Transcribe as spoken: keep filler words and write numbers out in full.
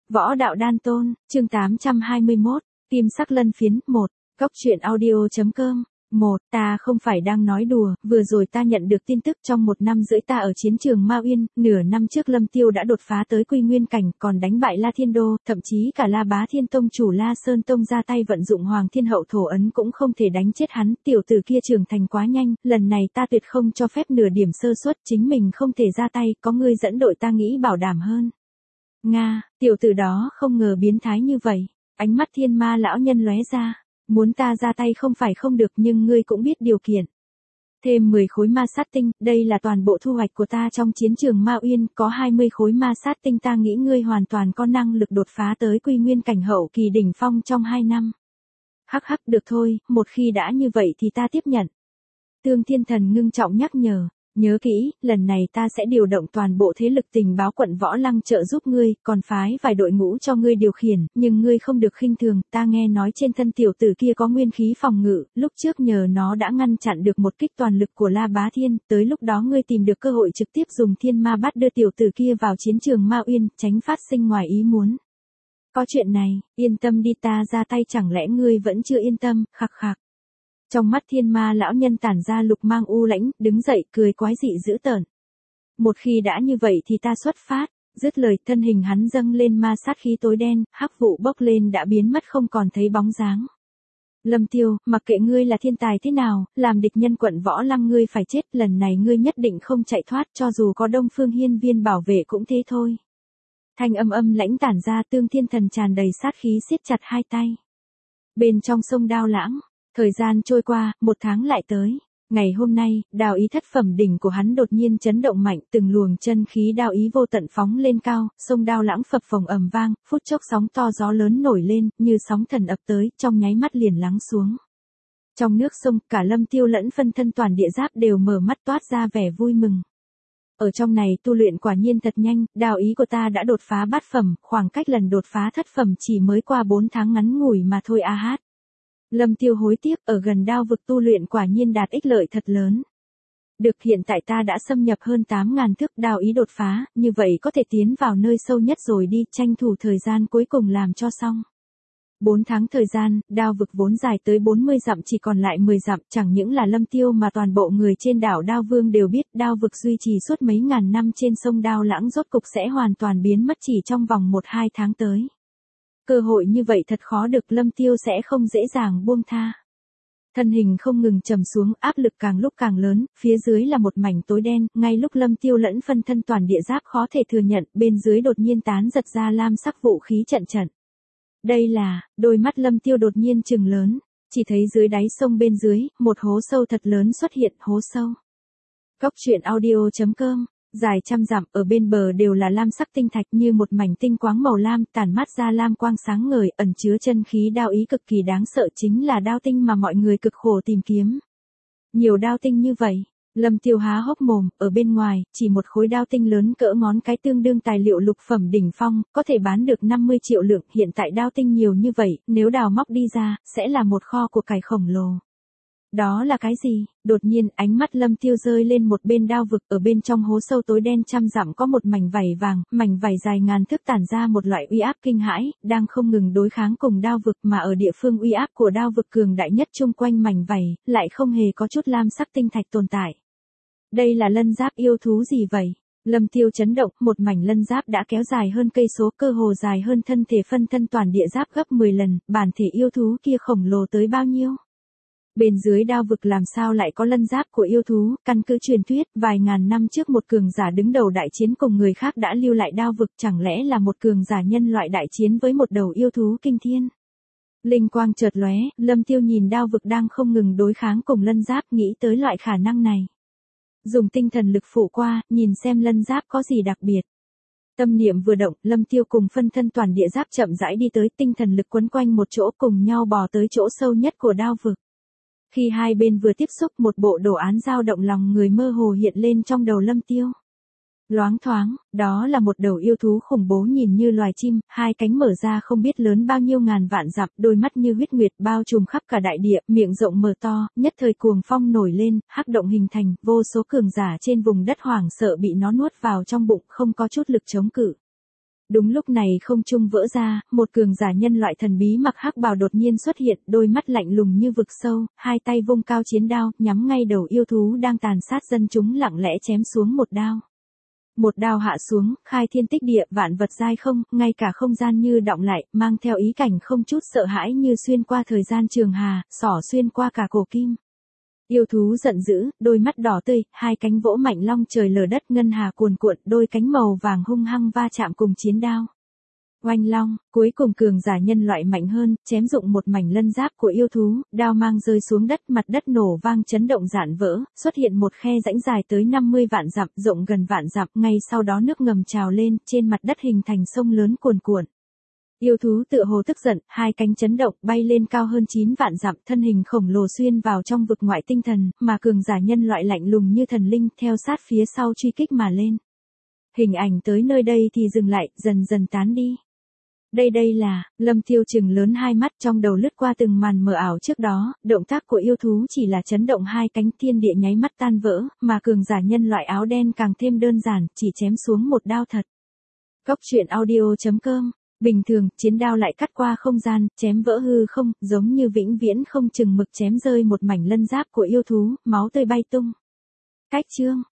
Võ đạo đan tôn, chương tám trăm hai mươi mốt, Kim sắc lân phiến, một, Góc truyện audio.com. một. Ta không phải đang nói đùa, vừa rồi ta nhận được tin tức trong một năm rưỡi ta ở chiến trường Ma Uyên, nửa năm trước Lâm Tiêu đã đột phá tới Quy Nguyên cảnh, còn đánh bại La Thiên Đô, thậm chí cả La Bá Thiên Tông chủ La Sơn Tông ra tay vận dụng Hoàng Thiên Hậu Thổ ấn cũng không thể đánh chết hắn, tiểu tử kia trưởng thành quá nhanh, lần này ta tuyệt không cho phép nửa điểm sơ suất, chính mình không thể ra tay, có ngươi dẫn đội ta nghĩ bảo đảm hơn. Nga, tiểu tử đó không ngờ biến thái như vậy, ánh mắt thiên ma lão nhân lóe ra. Muốn ta ra tay không phải không được nhưng ngươi cũng biết điều kiện. Thêm mười khối ma sát tinh, đây là toàn bộ thu hoạch của ta trong chiến trường Ma Uyên, có hai mươi khối ma sát tinh ta nghĩ ngươi hoàn toàn có năng lực đột phá tới Quy Nguyên cảnh hậu kỳ đỉnh phong trong hai năm. Hắc hắc được thôi, một khi đã như vậy thì ta tiếp nhận. Tương Thiên Thần ngưng trọng nhắc nhở. Nhớ kỹ, lần này ta sẽ điều động toàn bộ thế lực tình báo quận Võ Lăng trợ giúp ngươi, còn phái vài đội ngũ cho ngươi điều khiển, nhưng ngươi không được khinh thường, ta nghe nói trên thân tiểu tử kia có nguyên khí phòng ngự, lúc trước nhờ nó đã ngăn chặn được một kích toàn lực của La Bá Thiên, tới lúc đó ngươi tìm được cơ hội trực tiếp dùng thiên ma bắt đưa tiểu tử kia vào chiến trường Ma Uyên, tránh phát sinh ngoài ý muốn. Có chuyện này, yên tâm đi ta ra tay chẳng lẽ ngươi vẫn chưa yên tâm, khạc khạc. Trong mắt thiên ma lão nhân tản ra lục mang u lãnh, đứng dậy cười quái dị dữ tợn. Một khi đã như vậy thì ta xuất phát, dứt lời thân hình hắn dâng lên ma sát khí tối đen, hắc vụ bốc lên đã biến mất không còn thấy bóng dáng. Lâm Tiêu, mặc kệ ngươi là thiên tài thế nào, làm địch nhân quận Võ Lăng ngươi phải chết, lần này ngươi nhất định không chạy thoát cho dù có Đông Phương Hiên Viên bảo vệ cũng thế thôi. Thanh âm âm lãnh tản ra Tương Thiên Thần tràn đầy sát khí siết chặt hai tay. Bên trong sông Đao Lãng. Thời gian trôi qua, một tháng lại tới. Ngày hôm nay, đao ý thất phẩm đỉnh của hắn đột nhiên chấn động mạnh, từng luồng chân khí đao ý vô tận phóng lên cao, sông Đao Lãng phập phồng ầm vang, phút chốc sóng to gió lớn nổi lên, như sóng thần ập tới, trong nháy mắt liền lắng xuống. Trong nước sông, cả Lâm Tiêu lẫn phân thân toàn địa giáp đều mở mắt toát ra vẻ vui mừng. Ở trong này tu luyện quả nhiên thật nhanh, đao ý của ta đã đột phá bát phẩm, khoảng cách lần đột phá thất phẩm chỉ mới qua bốn tháng ngắn ngủi mà thôi a hát. Lâm Tiêu hối tiếc, ở gần đao vực tu luyện quả nhiên đạt ích lợi thật lớn. Được, hiện tại ta đã xâm nhập hơn tám ngàn thước, đao ý đột phá, như vậy có thể tiến vào nơi sâu nhất rồi đi, tranh thủ thời gian cuối cùng làm cho xong. bốn tháng thời gian, đao vực vốn dài tới bốn mươi dặm chỉ còn lại mười dặm, chẳng những là Lâm Tiêu mà toàn bộ người trên đảo Đao Vương đều biết đao vực duy trì suốt mấy ngàn năm trên sông Đao Lãng rốt cục sẽ hoàn toàn biến mất chỉ trong vòng một hai tháng tới. Cơ hội như vậy thật khó được, Lâm Tiêu sẽ không dễ dàng buông tha. Thân hình không ngừng trầm xuống, áp lực càng lúc càng lớn, phía dưới là một mảnh tối đen, ngay lúc Lâm Tiêu lẫn phân thân toàn địa giáp khó thể thừa nhận, bên dưới đột nhiên tán giật ra lam sắc vũ khí trận trận. Đây là, đôi mắt Lâm Tiêu đột nhiên trừng lớn, chỉ thấy dưới đáy sông bên dưới, một hố sâu thật lớn xuất hiện, hố sâu. Góc truyện audio.com. Dài trăm dặm, ở bên bờ đều là lam sắc tinh thạch như một mảnh tinh quáng màu lam, tản mát ra lam quang sáng ngời, ẩn chứa chân khí đao ý cực kỳ đáng sợ, chính là đao tinh mà mọi người cực khổ tìm kiếm. Nhiều đao tinh như vậy, Lâm Tiêu há hốc mồm, ở bên ngoài, chỉ một khối đao tinh lớn cỡ ngón cái tương đương tài liệu lục phẩm đỉnh phong, có thể bán được năm mươi triệu lượng, hiện tại đao tinh nhiều như vậy, nếu đào móc đi ra, sẽ là một kho của cải khổng lồ. Đó là cái gì? Đột nhiên ánh mắt Lâm Tiêu rơi lên một bên đao vực, ở bên trong hố sâu tối đen trăm dặm có một mảnh vảy vàng, mảnh vảy dài ngàn thước tản ra một loại uy áp kinh hãi, đang không ngừng đối kháng cùng đao vực mà ở địa phương uy áp của đao vực cường đại nhất chung quanh mảnh vảy, lại không hề có chút lam sắc tinh thạch tồn tại. Đây là lân giáp yêu thú gì vậy? Lâm Tiêu chấn động, một mảnh lân giáp đã kéo dài hơn cây số, cơ hồ dài hơn thân thể phân thân toàn địa giáp gấp mười lần, bản thể yêu thú kia khổng lồ tới bao nhiêu? Bên dưới đao vực làm sao lại có lân giáp của yêu thú, căn cứ truyền thuyết, vài ngàn năm trước một cường giả đứng đầu đại chiến cùng người khác đã lưu lại đao vực, chẳng lẽ là một cường giả nhân loại đại chiến với một đầu yêu thú kinh thiên. Linh quang chợt lóe, Lâm Tiêu nhìn đao vực đang không ngừng đối kháng cùng lân giáp, nghĩ tới loại khả năng này. Dùng tinh thần lực phụ qua, nhìn xem lân giáp có gì đặc biệt. Tâm niệm vừa động, Lâm Tiêu cùng phân thân toàn địa giáp chậm rãi đi tới, tinh thần lực quấn quanh một chỗ cùng nhau bò tới chỗ sâu nhất của đao vực. Khi hai bên vừa tiếp xúc, một bộ đồ án dao động lòng người mơ hồ hiện lên trong đầu Lâm Tiêu. Loáng thoáng, đó là một đầu yêu thú khủng bố nhìn như loài chim, hai cánh mở ra không biết lớn bao nhiêu ngàn vạn dặm, đôi mắt như huyết nguyệt bao trùm khắp cả đại địa, miệng rộng mở to, nhất thời cuồng phong nổi lên, hắc động hình thành, vô số cường giả trên vùng đất hoảng sợ bị nó nuốt vào trong bụng, không có chút lực chống cự. Đúng lúc này không trung vỡ ra, một cường giả nhân loại thần bí mặc hắc bào đột nhiên xuất hiện, đôi mắt lạnh lùng như vực sâu, hai tay vung cao chiến đao, nhắm ngay đầu yêu thú đang tàn sát dân chúng lặng lẽ chém xuống một đao. Một đao hạ xuống, khai thiên tích địa, vạn vật giai không, ngay cả không gian như đọng lại, mang theo ý cảnh không chút sợ hãi như xuyên qua thời gian trường hà, xỏ xuyên qua cả cổ kim. Yêu thú giận dữ, đôi mắt đỏ tươi, hai cánh vỗ mạnh long trời lở đất ngân hà cuồn cuộn, đôi cánh màu vàng hung hăng va chạm cùng chiến đao. Oanh long, cuối cùng cường giả nhân loại mạnh hơn, chém dụng một mảnh lân giáp của yêu thú, đao mang rơi xuống đất, mặt đất nổ vang chấn động rạn vỡ, xuất hiện một khe rãnh dài tới năm mươi vạn dặm, rộng gần vạn dặm, ngay sau đó nước ngầm trào lên, trên mặt đất hình thành sông lớn cuồn cuộn. Yêu thú tựa hồ tức giận, hai cánh chấn động, bay lên cao hơn chín vạn dặm, thân hình khổng lồ xuyên vào trong vực ngoại tinh thần, mà cường giả nhân loại lạnh lùng như thần linh, theo sát phía sau truy kích mà lên. Hình ảnh tới nơi đây thì dừng lại, dần dần tán đi. Đây đây là, Lâm Tiêu trừng lớn hai mắt trong đầu lướt qua từng màn mờ ảo trước đó, động tác của yêu thú chỉ là chấn động hai cánh thiên địa nháy mắt tan vỡ, mà cường giả nhân loại áo đen càng thêm đơn giản, chỉ chém xuống một đao thật. Cốc truyện audio chấm com. Bình thường, chiến đao lại cắt qua không gian, chém vỡ hư không, giống như vĩnh viễn không chừng mực chém rơi một mảnh lân giáp của yêu thú, máu tươi bay tung. Cách chương